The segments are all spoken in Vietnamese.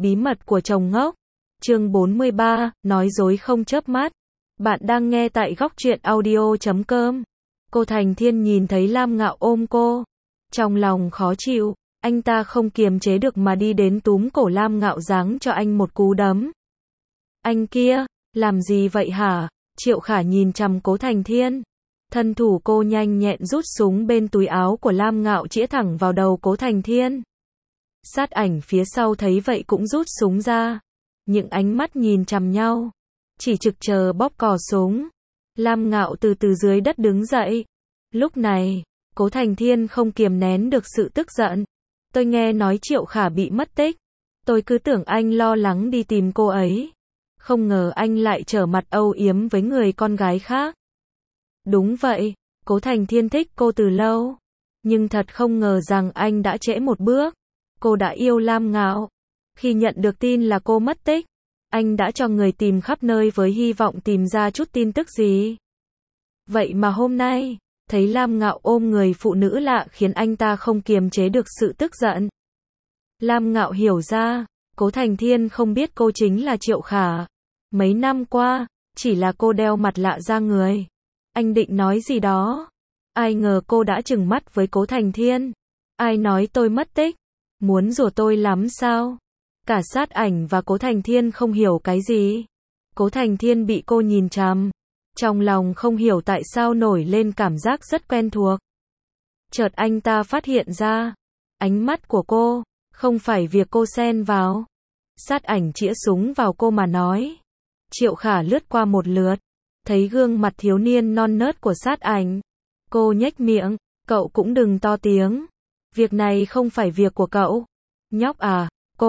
Bí mật của chồng ngốc. Chương 43, nói dối không chớp mắt. Bạn đang nghe tại góc truyện audio.com. Cô Thành Thiên nhìn thấy Lam Ngạo ôm cô. Trong lòng khó chịu, anh ta không kiềm chế được mà đi đến túm cổ Lam Ngạo giáng cho anh một cú đấm. Anh kia, làm gì vậy hả? Triệu Khả nhìn chằm Cố Thành Thiên. Thân thủ cô nhanh nhẹn rút súng bên túi áo của Lam Ngạo chĩa thẳng vào đầu Cố Thành Thiên. Sát ảnh phía sau thấy vậy cũng rút súng ra. Những ánh mắt nhìn chằm nhau. Chỉ trực chờ bóp cò súng. Lam Ngạo từ từ dưới đất đứng dậy. Lúc này, Cố Thành Thiên không kiềm nén được sự tức giận. Tôi nghe nói Triệu Khả bị mất tích. Tôi cứ tưởng anh lo lắng đi tìm cô ấy. Không ngờ anh lại trở mặt âu yếm với người con gái khác. Đúng vậy, Cố Thành Thiên thích cô từ lâu. Nhưng thật không ngờ rằng anh đã trễ một bước. Cô đã yêu Lam Ngạo. Khi nhận được tin là cô mất tích, anh đã cho người tìm khắp nơi với hy vọng tìm ra chút tin tức gì. Vậy mà hôm nay, thấy Lam Ngạo ôm người phụ nữ lạ khiến anh ta không kiềm chế được sự tức giận. Lam Ngạo hiểu ra, Cố Thành Thiên không biết cô chính là Triệu Khả. Mấy năm qua, chỉ là cô đeo mặt lạ ra người. Anh định nói gì đó. Ai ngờ cô đã trừng mắt với Cố Thành Thiên. Ai nói tôi mất tích? Muốn rủa tôi lắm sao? Cả Sát Ảnh và Cố Thành Thiên không hiểu cái gì. Cố Thành Thiên bị cô nhìn chằm. Trong lòng không hiểu tại sao nổi lên cảm giác rất quen thuộc. Chợt anh ta phát hiện ra. Ánh mắt của cô, không phải việc cô xen vào. Sát Ảnh chĩa súng vào cô mà nói. Triệu Khả lướt qua một lượt. Thấy gương mặt thiếu niên non nớt của Sát Ảnh. Cô nhếch miệng, cậu cũng đừng to tiếng. Việc này không phải việc của cậu. Nhóc à,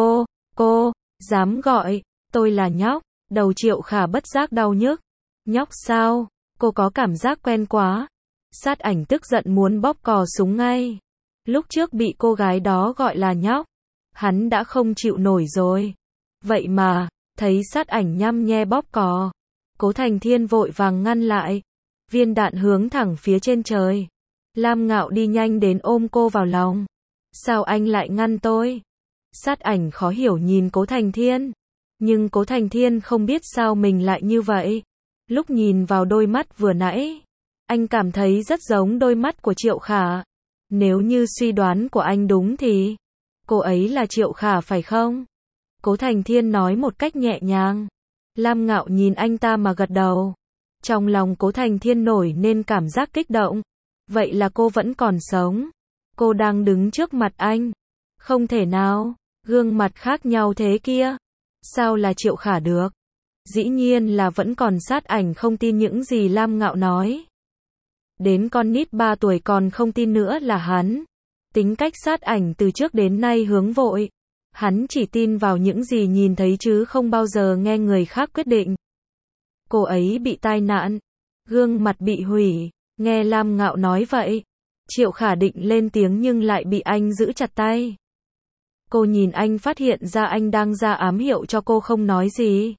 cô, dám gọi, tôi là nhóc. Đầu Triệu Khả bất giác đau nhức. Nhóc sao, cô có cảm giác quen quá. Sát Ảnh tức giận muốn bóp cò súng ngay. Lúc trước bị cô gái đó gọi là nhóc, hắn đã không chịu nổi rồi. Vậy mà, thấy Sát Ảnh nhăm nhe bóp cò. Cố Thành Thiên vội vàng ngăn lại. Viên đạn hướng thẳng phía trên trời. Lam Ngạo đi nhanh đến ôm cô vào lòng. Sao anh lại ngăn tôi? Sát Ảnh khó hiểu nhìn Cố Thành Thiên. Nhưng Cố Thành Thiên không biết sao mình lại như vậy. Lúc nhìn vào đôi mắt vừa nãy, anh cảm thấy rất giống đôi mắt của Triệu Khả. Nếu như suy đoán của anh đúng thì, cô ấy là Triệu Khả phải không? Cố Thành Thiên nói một cách nhẹ nhàng. Lam Ngạo nhìn anh ta mà gật đầu. Trong lòng Cố Thành Thiên nổi nên cảm giác kích động. Vậy là cô vẫn còn sống. Cô đang đứng trước mặt anh. Không thể nào, gương mặt khác nhau thế kia. Sao là Triệu Khả được? Dĩ nhiên là vẫn còn. Sát Ảnh không tin những gì Lam Ngạo nói. Đến con nít 3 tuổi còn không tin nữa là hắn. Tính cách Sát Ảnh từ trước đến nay hướng vội. Hắn chỉ tin vào những gì nhìn thấy chứ không bao giờ nghe người khác quyết định. Cô ấy bị tai nạn. Gương mặt bị hủy. Nghe Lam Ngạo nói vậy. Triệu Khả định lên tiếng nhưng lại bị anh giữ chặt tay. Cô nhìn anh phát hiện ra anh đang ra ám hiệu cho cô không nói gì.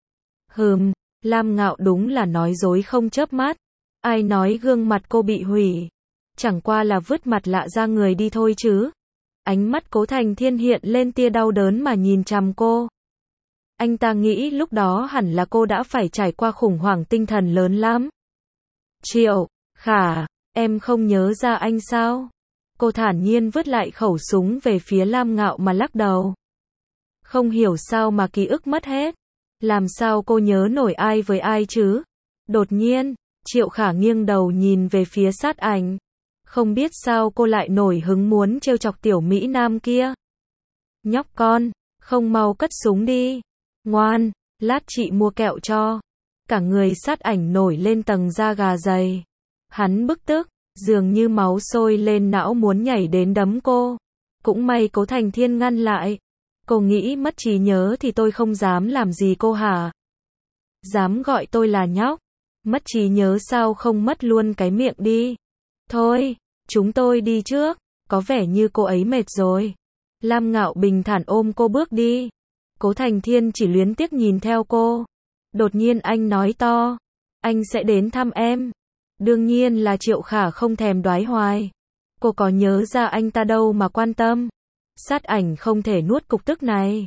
Lam Ngạo đúng là nói dối không chớp mắt. Ai nói gương mặt cô bị hủy? Chẳng qua là vứt mặt lạ ra người đi thôi chứ. Ánh mắt Cố Thành Thiên hiện lên tia đau đớn mà nhìn chằm cô. Anh ta nghĩ lúc đó hẳn là cô đã phải trải qua khủng hoảng tinh thần lớn lắm. Triệu Khả, em không nhớ ra anh sao? Cô thản nhiên vứt lại khẩu súng về phía Lam Ngạo mà lắc đầu. Không hiểu sao mà ký ức mất hết. Làm sao cô nhớ nổi ai với ai chứ? Đột nhiên, Triệu Khả nghiêng đầu nhìn về phía Sát Ảnh. Không biết sao cô lại nổi hứng muốn trêu chọc tiểu Mỹ Nam kia. Nhóc con, không mau cất súng đi. Ngoan, lát chị mua kẹo cho. Cả người Sát Ảnh nổi lên tầng da gà dày. Hắn bức tức, dường như máu sôi lên não muốn nhảy đến đấm cô. Cũng may Cố Thành Thiên ngăn lại. Cô nghĩ mất trí nhớ thì tôi không dám làm gì cô hả? Dám gọi tôi là nhóc? Mất trí nhớ sao không mất luôn cái miệng đi? Thôi, chúng tôi đi trước. Có vẻ như cô ấy mệt rồi. Lam Ngạo bình thản ôm cô bước đi. Cố Thành Thiên chỉ luyến tiếc nhìn theo cô. Đột nhiên anh nói to. Anh sẽ đến thăm em. Đương nhiên là Triệu Khả không thèm đoái hoài. Cô có nhớ ra anh ta đâu mà quan tâm. Sát Ảnh không thể nuốt cục tức này.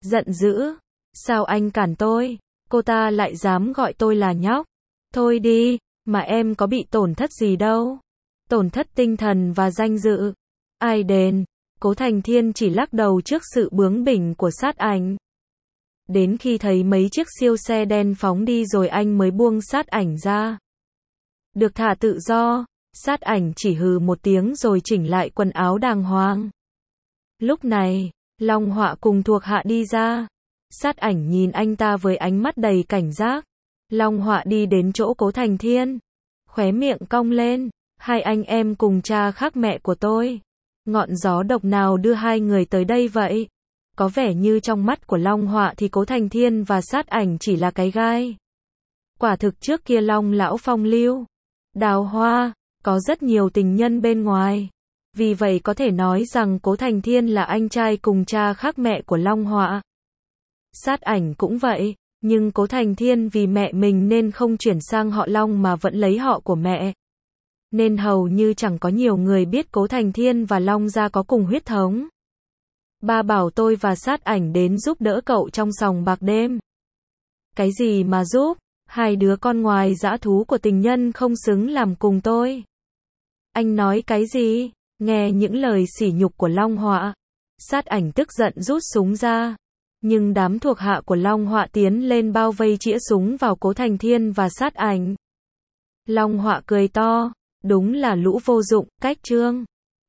giận dữ. Sao anh cản tôi? Cô ta lại dám gọi tôi là nhóc. Thôi đi, mà em có bị tổn thất gì đâu. Tổn thất tinh thần và danh dự. Ai đền? Cố Thành Thiên chỉ lắc đầu trước sự bướng bỉnh của Sát Ảnh. Đến khi thấy mấy chiếc siêu xe đen phóng đi rồi anh mới buông Sát Ảnh ra. Được thả tự do, Sát Ảnh chỉ hừ một tiếng rồi chỉnh lại quần áo đàng hoàng. Lúc này, Long Họa cùng thuộc hạ đi ra. Sát Ảnh nhìn anh ta với ánh mắt đầy cảnh giác. Long Họa đi đến chỗ Cố Thành Thiên. Khóe miệng cong lên. Hai anh em cùng cha khác mẹ của tôi. Ngọn gió độc nào đưa hai người tới đây vậy? Có vẻ như trong mắt của Long Họa thì Cố Thành Thiên và Sát Ảnh chỉ là cái gai. Quả thực trước kia Long lão phong lưu, đào hoa, có rất nhiều tình nhân bên ngoài. Vì vậy có thể nói rằng Cố Thành Thiên là anh trai cùng cha khác mẹ của Long Họa. Sát Ảnh cũng vậy, nhưng Cố Thành Thiên vì mẹ mình nên không chuyển sang họ Long mà vẫn lấy họ của mẹ. Nên hầu như chẳng có nhiều người biết Cố Thành Thiên và Long gia có cùng huyết thống. Ba bảo tôi và Sát Ảnh đến giúp đỡ cậu trong sòng bạc đêm. Cái gì mà giúp? Hai đứa con ngoài dã thú của tình nhân không xứng làm cùng tôi. Anh nói cái gì? Nghe những lời sỉ nhục của Long Họa, Sát Ảnh tức giận rút súng ra. Nhưng đám thuộc hạ của Long Họa tiến lên bao vây chĩa súng vào Cố Thành Thiên và Sát Ảnh. Long Họa cười to, đúng là lũ vô dụng, cách trương.